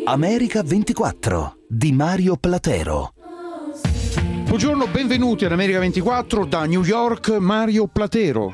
America 24 di Mario Platero. Buongiorno, benvenuti ad America 24 da New York, Mario Platero.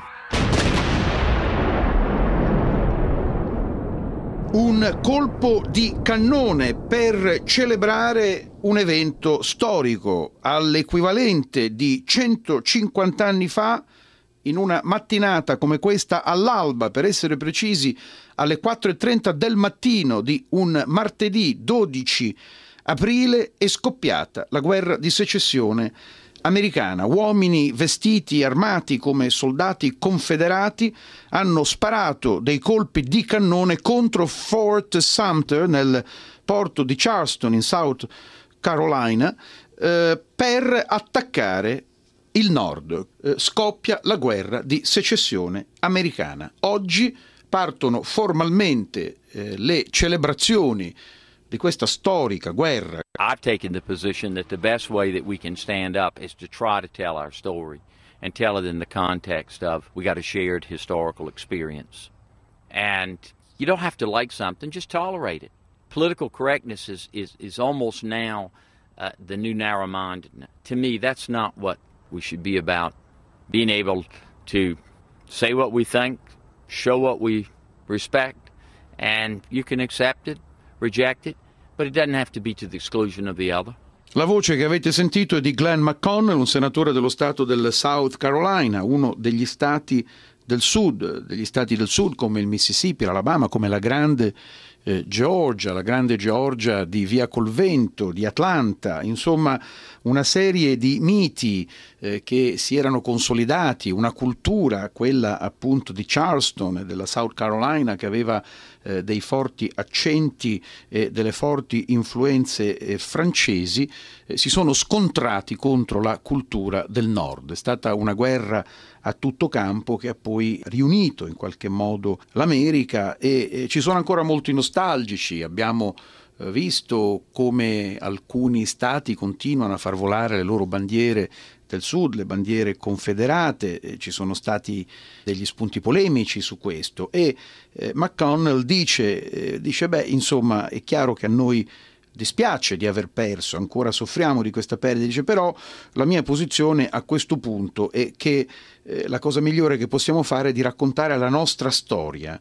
Un colpo di cannone per celebrare un evento storico all'equivalente di 150 anni fa, in una mattinata come questa, all'alba, per essere precisi alle 4:30 del mattino di un martedì 12 aprile, è scoppiata la guerra di secessione americana. Uomini vestiti, armati come soldati confederati, hanno sparato dei colpi di cannone contro Fort Sumter nel porto di Charleston in South Carolina per attaccare il nord. Scoppia la guerra di secessione americana. Oggi partono formalmente le celebrazioni di questa storica guerra. I've taken the position that the best way that we can stand up is to try to tell our story and tell it in the context of we got a shared historical experience. And you don't have to like something, just tolerate it. Political correctness is almost now the new narrow-mindedness. To me, that's not what we should be about. Being able to say what we think, show what we respect, and you can accept it, reject it, but it doesn't have to be to the exclusion of the other. La voce che avete sentito è di Glenn McConnell, un senatore dello stato del South Carolina, uno degli stati del sud come il Mississippi, l'Alabama, come la grande Georgia di Via col Vento, di Atlanta, insomma una serie di miti che si erano consolidati, una cultura, quella appunto di Charleston e della South Carolina, che aveva dei forti accenti e delle forti influenze francesi, si sono scontrati contro la cultura del nord. È stata una guerra a tutto campo che ha poi riunito in qualche modo l'America e ci sono ancora molti nostalgici. Abbiamo visto come alcuni stati continuano a far volare le loro bandiere del sud, le bandiere confederate, ci sono stati degli spunti polemici su questo e McConnell dice beh, insomma, è chiaro che a noi dispiace di aver perso, ancora soffriamo di questa perdita, dice, però la mia posizione a questo punto è che la cosa migliore che possiamo fare è di raccontare la nostra storia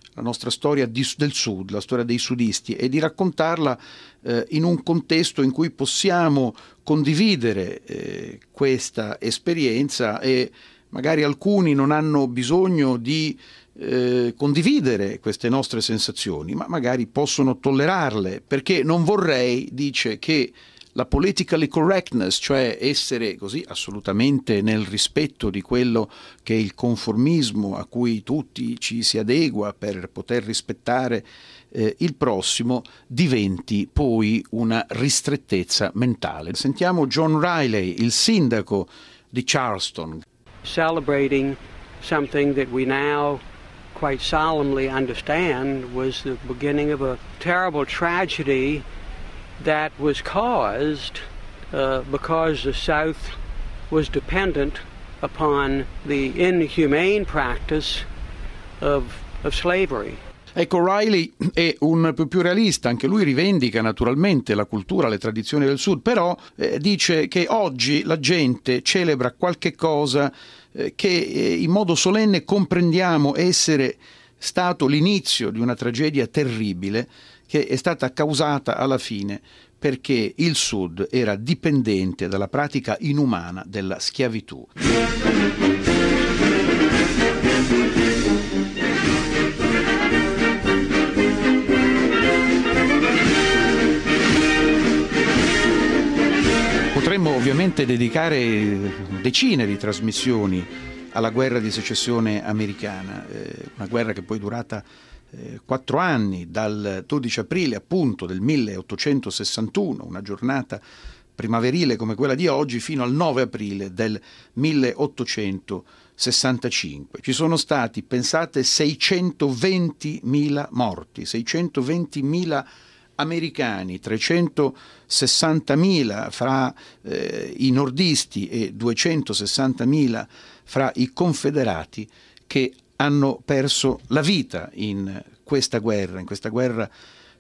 del sud, la storia dei sudisti, e di raccontarla in un contesto in cui possiamo condividere questa esperienza, e magari alcuni non hanno bisogno di condividere queste nostre sensazioni, ma magari possono tollerarle, perché non vorrei, dice, che la politically correctness, cioè essere così assolutamente nel rispetto di quello che è il conformismo a cui tutti ci si adegua per poter rispettare il prossimo, diventi poi una ristrettezza mentale. Sentiamo John Riley, il sindaco di Charleston. Celebrating something that we now quite solemnly understand was the beginning of a terrible tragedy that was caused because the South was dependent upon the inhumane practice of slavery. Ecco, Riley è un più realista, anche lui rivendica naturalmente la cultura, le tradizioni del Sud, però dice che oggi la gente celebra qualche cosa che in modo solenne comprendiamo essere stato l'inizio di una tragedia terribile che è stata causata alla fine perché il Sud era dipendente dalla pratica inumana della schiavitù. Potremmo ovviamente dedicare decine di trasmissioni alla guerra di secessione americana, una guerra che poi è durata 4 anni, dal 12 aprile appunto del 1861, una giornata primaverile come quella di oggi, fino al 9 aprile del 1865. Ci sono stati, pensate, 620.000 morti, 620.000 americani, 360.000 fra i nordisti e 260.000 fra i confederati, che hanno perso la vita in questa guerra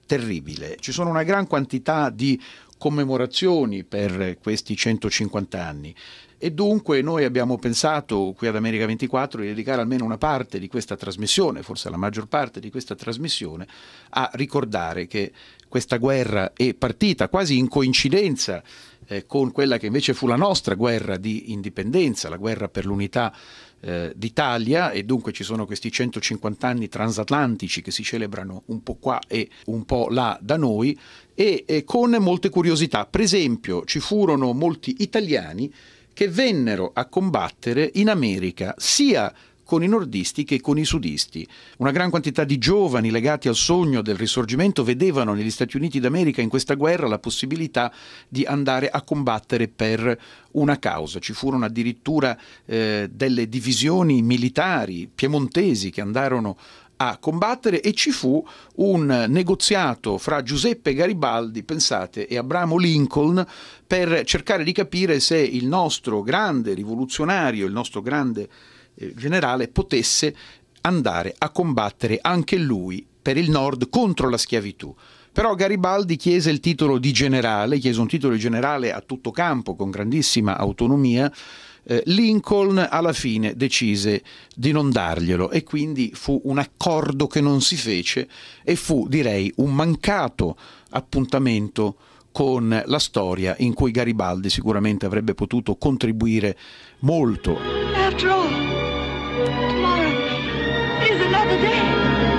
terribile. Ci sono una gran quantità di commemorazioni per questi 150 anni e dunque noi abbiamo pensato qui ad America 24 di dedicare almeno una parte di questa trasmissione, forse la maggior parte di questa trasmissione, a ricordare che questa guerra è partita quasi in coincidenza con quella che invece fu la nostra guerra di indipendenza, la guerra per l'unità d'Italia, e dunque ci sono questi 150 anni transatlantici che si celebrano un po' qua e un po' là da noi e con molte curiosità. Per esempio ci furono molti italiani che vennero a combattere in America sia con i nordisti che con i sudisti. Una gran quantità di giovani legati al sogno del risorgimento vedevano negli Stati Uniti d'America in questa guerra la possibilità di andare a combattere per una causa. Ci furono addirittura delle divisioni militari piemontesi che andarono a combattere e ci fu un negoziato fra Giuseppe Garibaldi, pensate, e Abramo Lincoln per cercare di capire se il nostro grande rivoluzionario, il nostro grande generale potesse andare a combattere anche lui per il nord contro la schiavitù. Però Garibaldi chiese il titolo di generale, chiese un titolo di generale a tutto campo con grandissima autonomia. Lincoln alla fine decise di non darglielo e quindi fu un accordo che non si fece e fu, direi, un mancato appuntamento con la storia in cui Garibaldi sicuramente avrebbe potuto contribuire molto. After all, tomorrow is another day.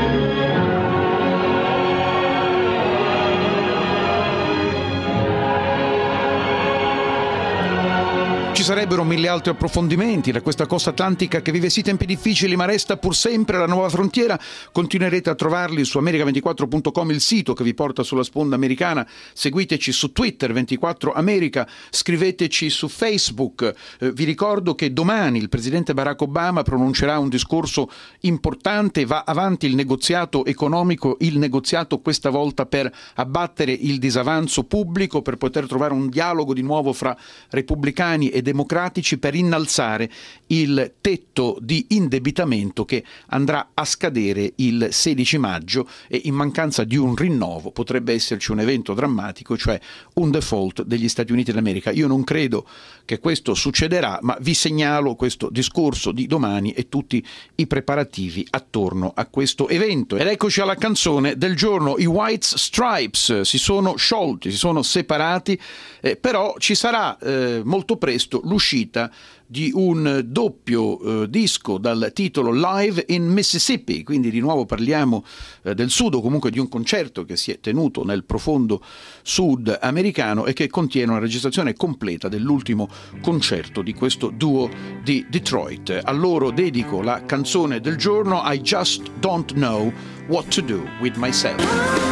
Ci sarebbero mille altri approfondimenti da questa costa atlantica che vive sì tempi difficili ma resta pur sempre la nuova frontiera. Continuerete a trovarli su america24.com, il sito che vi porta sulla sponda americana. Seguiteci su Twitter 24 America, scriveteci su Facebook. Vi ricordo che domani il presidente Barack Obama pronuncerà un discorso importante, va avanti il negoziato economico, il negoziato questa volta per abbattere il disavanzo pubblico, per poter trovare un dialogo di nuovo fra repubblicani e democratici per innalzare il tetto di indebitamento che andrà a scadere il 16 maggio e in mancanza di un rinnovo potrebbe esserci un evento drammatico, cioè un default degli Stati Uniti d'America. Io non credo che questo succederà, ma vi segnalo questo discorso di domani e tutti i preparativi attorno a questo evento. Ed eccoci alla canzone del giorno. I White Stripes si sono sciolti, si sono separati, però ci sarà molto presto l'uscita di un doppio disco dal titolo Live in Mississippi, quindi di nuovo parliamo del sud, o comunque di un concerto che si è tenuto nel profondo sud americano e che contiene una registrazione completa dell'ultimo concerto di questo duo di Detroit. A loro dedico la canzone del giorno, I Just Don't Know What to Do with Myself.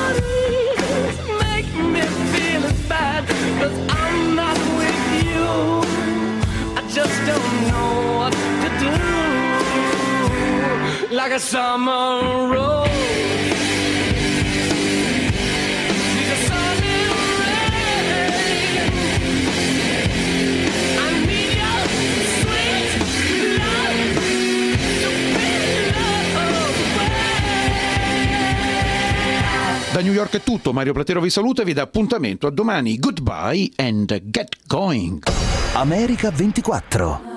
Just don't know what to do, like a summer rose. She's a sunny rain. I need your sweet love to be loved. Da New York è tutto, Mario Platero vi saluta e vi dà appuntamento a domani. Goodbye and get going. America 24.